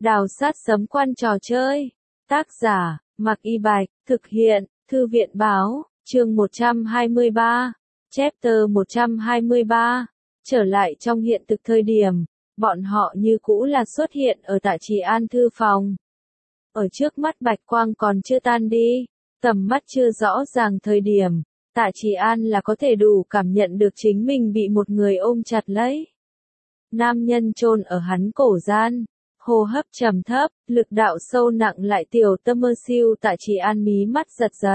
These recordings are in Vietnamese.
Đào sát sấm quan trò chơi. Tác giả, Mạc Y Bạch, thực hiện, Thư viện báo, chương 123, chapter 123. Trở lại trong hiện thực thời điểm, bọn họ như cũ là xuất hiện ở Tạ Trì An thư phòng. Ở trước mắt bạch quang còn chưa tan đi, tầm mắt chưa rõ ràng thời điểm, Tạ Trì An là có thể đủ cảm nhận được chính mình bị một người ôm chặt lấy. Nam nhân chôn ở hắn cổ gian, hô hấp trầm thấp, lực đạo sâu nặng lại tiểu tâm mơ siêu. Tạ Trì An mí mắt giật giật.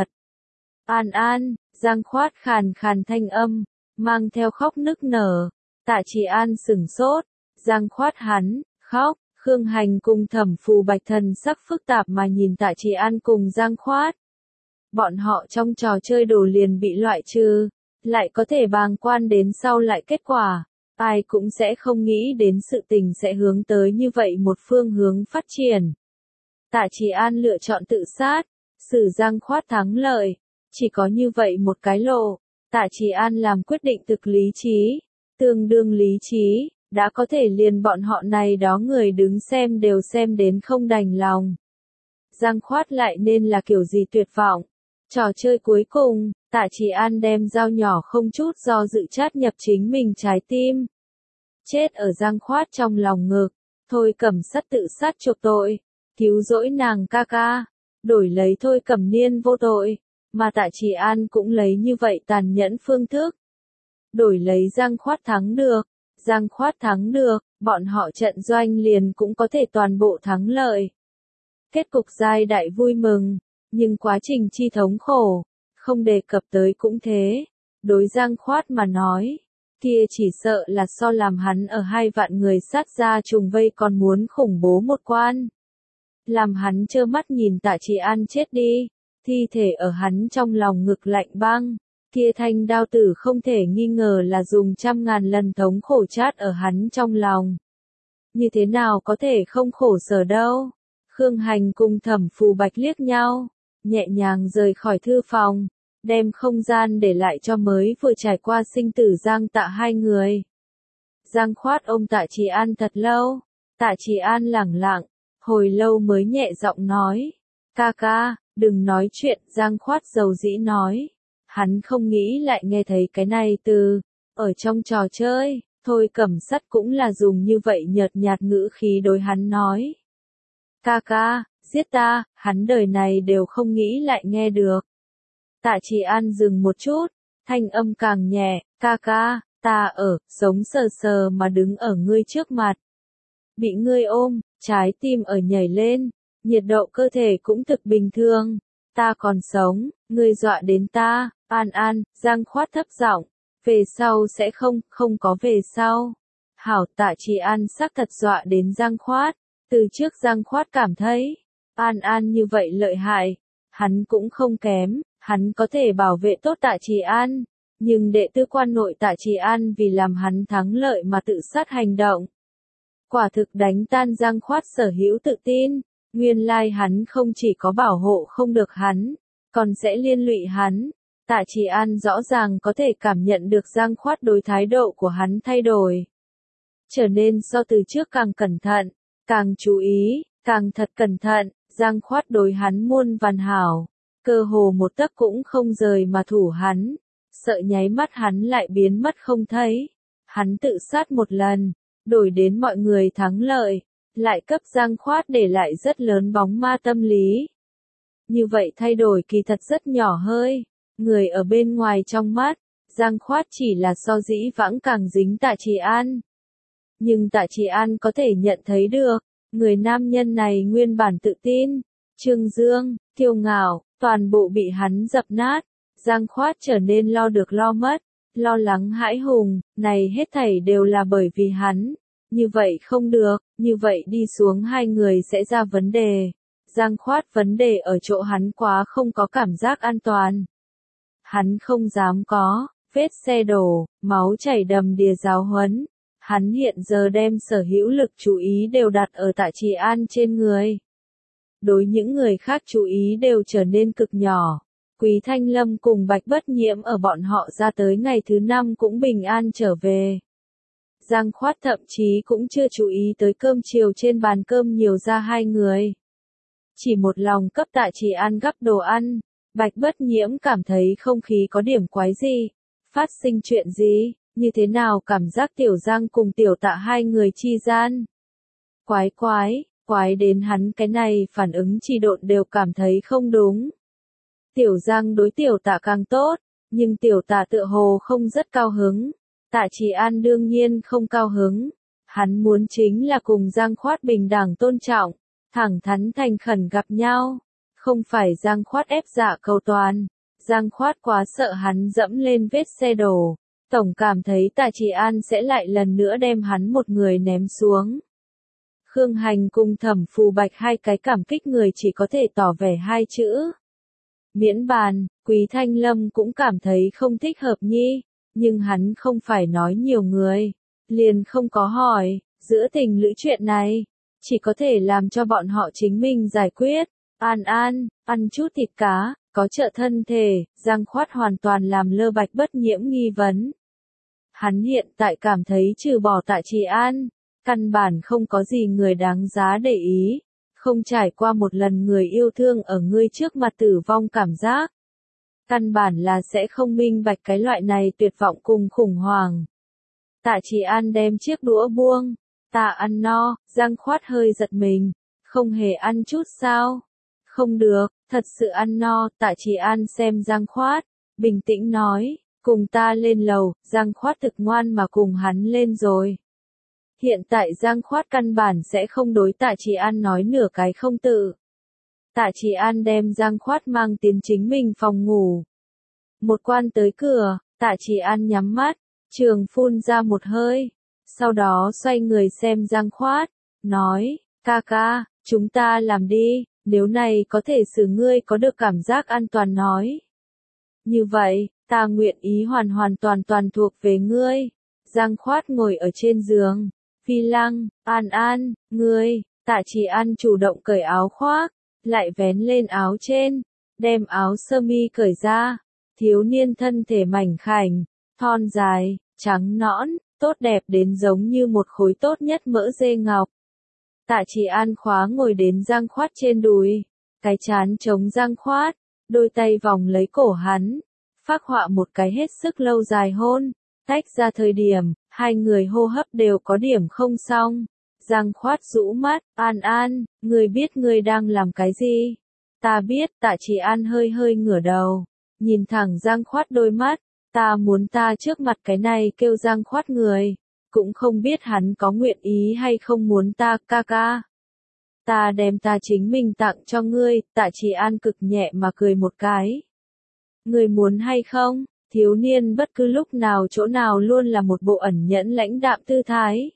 An An, Giang Khoát khàn khàn thanh âm, mang theo khóc nức nở. Tạ Trì An sửng sốt, Giang Khoát hắn, khóc. Khương Hành cùng Thẩm Phù Bạch thần sắc phức tạp mà nhìn Tạ Trì An cùng Giang Khoát. Bọn họ trong trò chơi đồ liền bị loại trừ, lại có thể bàng quan đến sau lại kết quả. Ai cũng sẽ không nghĩ đến sự tình sẽ hướng tới như vậy một phương hướng phát triển. Tạ Trì An lựa chọn tự sát, xử Giang Khoát thắng lợi. Chỉ có như vậy một cái lộ, Tạ Trì An làm quyết định thực lý trí, tương đương lý trí, đã có thể liền bọn họ này đó người đứng xem đều xem đến không đành lòng. Giang Khoát lại nên là kiểu gì tuyệt vọng. Trò chơi cuối cùng, Tạ Trì An đem dao nhỏ không chút do dự chát nhập chính mình trái tim. Chết ở Giang Khoát trong lòng ngực, Thôi Cẩm Sắt tự sát chuộc tội, cứu rỗi nàng ca ca, đổi lấy Thôi Cẩm Niên vô tội, mà Tạ Trì An cũng lấy như vậy tàn nhẫn phương thức. Đổi lấy Giang Khoát thắng được, Giang Khoát thắng được, bọn họ trận doanh liền cũng có thể toàn bộ thắng lợi. Kết cục giai đại vui mừng, nhưng quá trình chi thống khổ, không đề cập tới cũng thế. Đối Giang Khoát mà nói, kia chỉ sợ là so làm hắn ở 2 vạn người sát ra trùng vây còn muốn khủng bố một quan. Làm hắn trơ mắt nhìn Tạ Trì An chết đi, thi thể ở hắn trong lòng ngực lạnh băng, kia thanh đao tử không thể nghi ngờ là dùng 100.000 lần thống khổ chát ở hắn trong lòng. Như thế nào có thể không khổ sở đâu. Khương Hành cùng Thẩm Phù Bạch liếc nhau, nhẹ nhàng rời khỏi thư phòng, đem không gian để lại cho mới vừa trải qua sinh tử Giang Tạ hai người. Giang Khoát ôm Tạ Trì An thật lâu, Tạ Trì An lẳng lặng, hồi lâu mới nhẹ giọng nói, ca ca, đừng nói chuyện. Giang Khoát dầu dĩ nói, hắn không nghĩ lại nghe thấy cái này từ, ở trong trò chơi, Thôi Cẩm Sắt cũng là dùng như vậy nhợt nhạt ngữ khí đối hắn nói. Ca ca, giết ta, hắn đời này đều không nghĩ lại nghe được. Tạ Trì An dừng một chút, thanh âm càng nhẹ, ca ca, ta sống sờ sờ mà đứng ở ngươi trước mặt. Bị ngươi ôm, trái tim ở nhảy lên, nhiệt độ cơ thể cũng thực bình thường. Ta còn sống, ngươi dọa đến ta. An An, Giang Khoát thấp giọng, về sau sẽ không có về sau. Hảo. Tạ Trì An xác thật dọa đến Giang Khoát. Từ trước Giang Khoát cảm thấy, An An như vậy lợi hại, hắn cũng không kém, hắn có thể bảo vệ tốt Tạ Trì An, nhưng đệ tư quan nội Tạ Trì An vì làm hắn thắng lợi mà tự sát hành động. Quả thực đánh tan Giang Khoát sở hữu tự tin, nguyên lai hắn không chỉ có bảo hộ không được hắn, còn sẽ liên lụy hắn. Tạ Trì An rõ ràng có thể cảm nhận được Giang Khoát đối thái độ của hắn thay đổi. Trở nên so từ trước càng cẩn thận, càng chú ý, càng thật cẩn thận. Giang Khoát đối hắn muôn vàn hảo, cơ hồ một tấc cũng không rời mà thủ hắn, sợ nháy mắt hắn lại biến mất không thấy. Hắn tự sát một lần, đổi đến mọi người thắng lợi, lại cấp Giang Khoát để lại rất lớn bóng ma tâm lý. Như vậy thay đổi kỳ thật rất nhỏ hơi, người ở bên ngoài trong mắt, Giang Khoát chỉ là so dĩ vãng càng dính Tạ Trì An. Nhưng Tạ Trì An có thể nhận thấy được, người nam nhân này nguyên bản tự tin, trương dương, kiêu ngạo, toàn bộ bị hắn dập nát. Giang Khoát trở nên lo được lo mất, lo lắng hãi hùng, này hết thảy đều là bởi vì hắn. Như vậy không được, như vậy đi xuống hai người sẽ ra vấn đề. Giang Khoát vấn đề ở chỗ hắn quá không có cảm giác an toàn. Hắn không dám có, vết xe đổ, máu chảy đầm đìa giáo huấn. Hắn hiện giờ đem sở hữu lực chú ý đều đặt ở Tạ Trì An trên người. Đối những người khác chú ý đều trở nên cực nhỏ. Quý Thanh Lâm cùng Bạch Bất Nhiễm ở bọn họ ra tới ngày thứ 5 cũng bình an trở về. Giang Khoát thậm chí cũng chưa chú ý tới cơm chiều trên bàn cơm nhiều ra hai người. Chỉ một lòng cấp Tạ Chỉ An gắp đồ ăn, Bạch Bất Nhiễm cảm thấy không khí có điểm quái gì. Phát sinh chuyện gì, như thế nào cảm giác Tiểu Giang cùng Tiểu Tạ hai người chi gian. Quái đến hắn cái này phản ứng trì độn đều cảm thấy không đúng. Tiểu Giang đối Tiểu Tạ càng tốt, nhưng Tiểu Tạ tựa hồ không rất cao hứng. Tạ Chỉ An đương nhiên không cao hứng. Hắn muốn chính là cùng Giang Khoát bình đẳng tôn trọng, thẳng thắn thành khẩn gặp nhau. Không phải Giang Khoát ép dạ cầu toàn. Giang Khoát quá sợ hắn dẫm lên vết xe đổ. Tổng cảm thấy Tạ Chỉ An sẽ lại lần nữa đem hắn một người ném xuống. Khương Hành cùng Thẩm Phù Bạch hai cái cảm kích người chỉ có thể tỏ vẻ hai chữ. Miễn bàn, Quý Thanh Lâm cũng cảm thấy không thích hợp nhi, nhưng hắn không phải nói nhiều người, liền không có hỏi, giữa tình lữ chuyện này, chỉ có thể làm cho bọn họ chính mình giải quyết. An, ăn chút thịt cá, có trợ thân thể, Giang Khoát hoàn toàn làm lơ Bạch Bất Nhiễm nghi vấn. Hắn hiện tại cảm thấy trừ bỏ Tạ Chỉ An, căn bản không có gì người đáng giá để ý, không trải qua một lần người yêu thương ở ngươi trước mặt tử vong cảm giác. Căn bản là sẽ không minh bạch cái loại này tuyệt vọng cùng khủng hoảng. Tạ Chỉ An đem chiếc đũa buông, ta ăn no, Giang Khoát hơi giật mình, không hề ăn chút sao? Không được, thật sự ăn no, Tạ Chỉ An xem Giang Khoát, bình tĩnh nói, cùng ta lên lầu, Giang Khoát thực ngoan mà cùng hắn lên rồi. Hiện tại Giang Khoát căn bản sẽ không đối Tạ Chỉ An nói nửa cái không tự. Tạ Chỉ An đem Giang Khoát mang tiến chính mình phòng ngủ. Một quan tới cửa, Tạ Chỉ An nhắm mắt, trường phun ra một hơi. Sau đó xoay người xem Giang Khoát, nói, ca ca, chúng ta làm đi, nếu này có thể xử ngươi có được cảm giác an toàn nói. Như vậy, ta nguyện ý hoàn hoàn toàn thuộc về ngươi. Giang Khoát ngồi ở trên giường. Phi Lăng, An, ngươi, Tạ Chỉ An chủ động cởi áo khoác, lại vén lên áo trên, đem áo sơ mi cởi ra. Thiếu niên thân thể mảnh khảnh, thon dài, trắng nõn, tốt đẹp đến giống như một khối tốt nhất mỡ dê ngọc. Tạ Chỉ An khóa ngồi đến Giang Khoát trên đùi, cái chán chống Giang Khoát, đôi tay vòng lấy cổ hắn, phác họa một cái hết sức lâu dài hôn. Tách ra thời điểm, hai người hô hấp đều có điểm không xong. Giang Khoát rũ mắt, An, ngươi biết ngươi đang làm cái gì? Ta biết, Tạ Chỉ An hơi ngửa đầu, nhìn thẳng Giang Khoát đôi mắt, ta muốn ta trước mặt cái này kêu Giang Khoát người, cũng không biết hắn có nguyện ý hay không muốn ta, ca ca. Ta đem ta chính mình tặng cho ngươi, Tạ Chỉ An cực nhẹ mà cười một cái. Ngươi muốn hay không? Thiếu niên bất cứ lúc nào chỗ nào luôn là một bộ ẩn nhẫn lãnh đạm tư thái.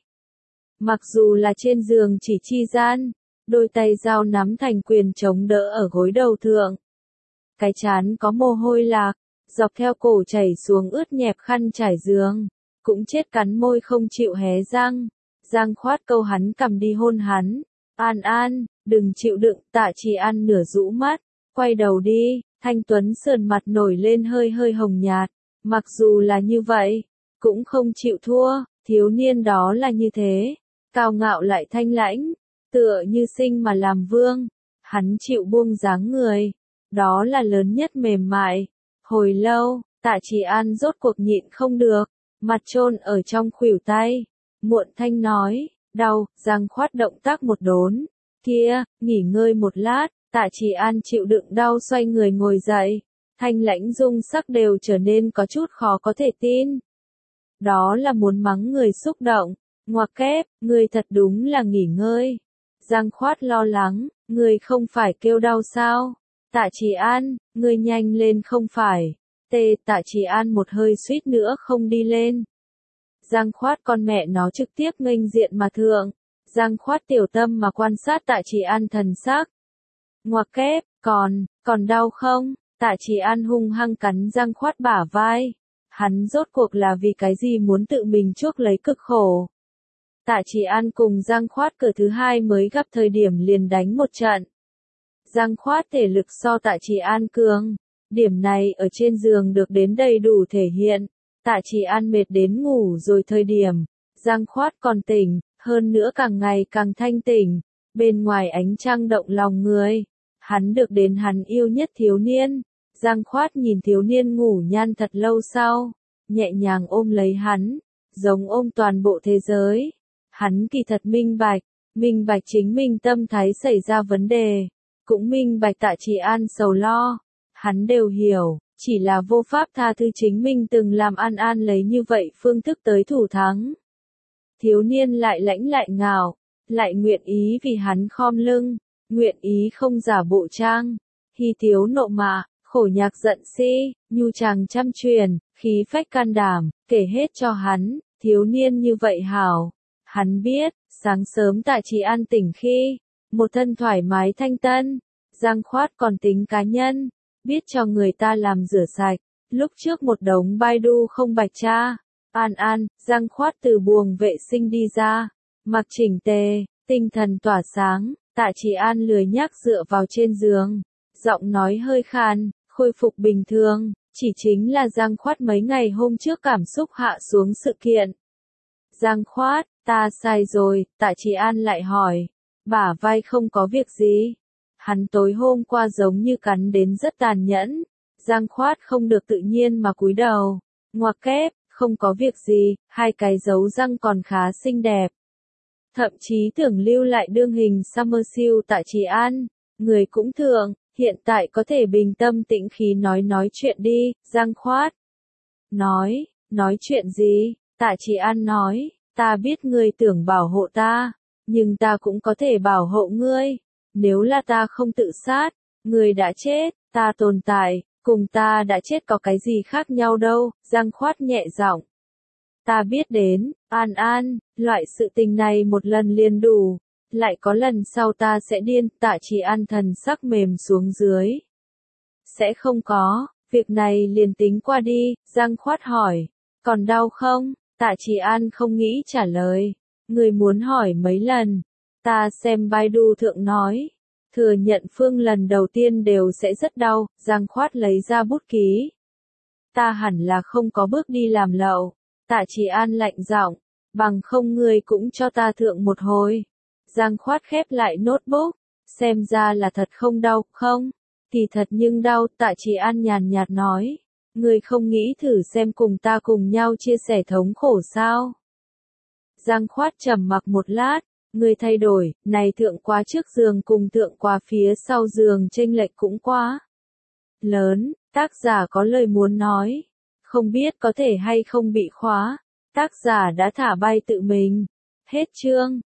Mặc dù là trên giường chỉ chi gian, đôi tay dao nắm thành quyền chống đỡ ở gối đầu thượng. Cái chán có mồ hôi lạc, dọc theo cổ chảy xuống ướt nhẹp khăn trải giường, cũng chết cắn môi không chịu hé răng. Giang Khoát câu hắn cầm đi hôn hắn. An, đừng chịu đựng, Tạ Chỉ An nửa rũ mắt, quay đầu đi. Thanh Tuấn sườn mặt nổi lên hơi hồng nhạt, mặc dù là như vậy, cũng không chịu thua, thiếu niên đó là như thế, cao ngạo lại thanh lãnh, tựa như sinh mà làm vương, hắn chịu buông dáng người, đó là lớn nhất mềm mại. Hồi lâu, Tạ Chỉ An rốt cuộc nhịn không được, mặt chôn ở trong khuỷu tay, muộn thanh nói, đau. Giang Khoát động tác một đốn, kia, nghỉ ngơi một lát. Tạ Chỉ An chịu đựng đau xoay người ngồi dậy, thanh lãnh dung sắc đều trở nên có chút khó có thể tin. Đó là muốn mắng người xúc động, ngoặc kép, ngươi thật đúng là nghỉ ngơi. Giang Khoát lo lắng, ngươi không phải kêu đau sao? Tạ Chỉ An, ngươi nhanh lên không phải. Tạ Chỉ An một hơi suýt nữa không đi lên. Giang Khoát con mẹ nó trực tiếp nghênh diện mà thượng. Giang Khoát tiểu tâm mà quan sát Tạ Chỉ An thần sắc. Ngoặc kép, còn đau không? Tạ Chỉ An hung hăng cắn Giang Khoát bả vai. Hắn rốt cuộc là vì cái gì muốn tự mình chuốc lấy cực khổ. Tạ Chỉ An cùng Giang Khoát cửa thứ hai mới gặp thời điểm liền đánh một trận. Giang Khoát thể lực so Tạ Chỉ An cường. Điểm này ở trên giường được đến đầy đủ thể hiện. Tạ Chỉ An mệt đến ngủ rồi thời điểm. Giang Khoát còn tỉnh, hơn nữa càng ngày càng thanh tỉnh, bên ngoài ánh trăng động lòng người. Hắn được đến hắn yêu nhất thiếu niên. Giang Khoát nhìn thiếu niên ngủ nhan thật lâu sau, nhẹ nhàng ôm lấy hắn, giống ôm toàn bộ thế giới. Hắn kỳ thật minh bạch chính mình tâm thái xảy ra vấn đề, cũng minh bạch Tạ Chỉ An sầu lo. Hắn đều hiểu, chỉ là vô pháp tha thứ chính mình từng làm An An lấy như vậy phương thức tới thủ thắng. Thiếu niên lại lãnh lại ngạo, lại nguyện ý vì hắn khom lưng, nguyện ý không giả bộ trang, hy thiếu nộ mạ, khổ nhạc giận si, nhu chàng trăm truyền, khí phách can đảm, kể hết cho hắn, thiếu niên như vậy hảo. Hắn biết, sáng sớm Tạ Chỉ An tỉnh khi, một thân thoải mái thanh tân, Giang Khoát còn tính cá nhân, biết cho người ta làm rửa sạch, lúc trước một đống Baidu không bạch tra. An An, Giang Khoát từ buồng vệ sinh đi ra, mặc chỉnh tề, tinh thần tỏa sáng, Tạ Chỉ An lười nhác dựa vào trên giường, giọng nói hơi khàn, khôi phục bình thường, chỉ chính là Giang Khoát mấy ngày hôm trước cảm xúc hạ xuống sự kiện. Giang Khoát, ta sai rồi, Tạ Chỉ An lại hỏi, bả vai không có việc gì. Hắn tối hôm qua giống như cắn đến rất tàn nhẫn. Giang Khoát không được tự nhiên mà cúi đầu, ngoặc kép, không có việc gì, hai cái dấu răng còn khá xinh đẹp. Thậm chí tưởng lưu lại đương hình Summer Siêu. Tạ Chỉ An, người cũng thượng, hiện tại có thể bình tâm tĩnh khí nói chuyện đi. Giang Khoát nói chuyện gì? Tạ Chỉ An nói, ta biết ngươi tưởng bảo hộ ta, nhưng ta cũng có thể bảo hộ ngươi. Nếu là ta không tự sát, ngươi đã chết, ta tồn tại, cùng ta đã chết có cái gì khác nhau đâu. Giang Khoát nhẹ giọng, ta biết đến, An An, loại sự tình này một lần liền đủ, lại có lần sau ta sẽ điên. Tạ Chỉ An thần sắc mềm xuống dưới. Sẽ không có, việc này liền tính qua đi. Giang Khoát hỏi, còn đau không? Tạ Chỉ An không nghĩ trả lời. Người muốn hỏi mấy lần? Ta xem Baidu thượng nói, thừa nhận phương lần đầu tiên đều sẽ rất đau. Giang Khoát lấy ra bút ký. Ta hẳn là không có bước đi làm lậu. Tạ Chỉ An lạnh giọng, bằng không ngươi cũng cho ta thượng một hồi. Giang Khoát khép lại notebook, xem ra là thật không đau, không? Thì thật nhưng đau. Tạ Chỉ An nhàn nhạt nói, ngươi không nghĩ thử xem cùng ta cùng nhau chia sẻ thống khổ sao? Giang Khoát trầm mặc một lát, ngươi thay đổi, này thượng quá trước giường cùng thượng quá phía sau giường chênh lệch cũng quá lớn. Tác giả có lời muốn nói, không biết có thể hay không bị khóa. Tác giả đã thả bay tự mình. Hết chương.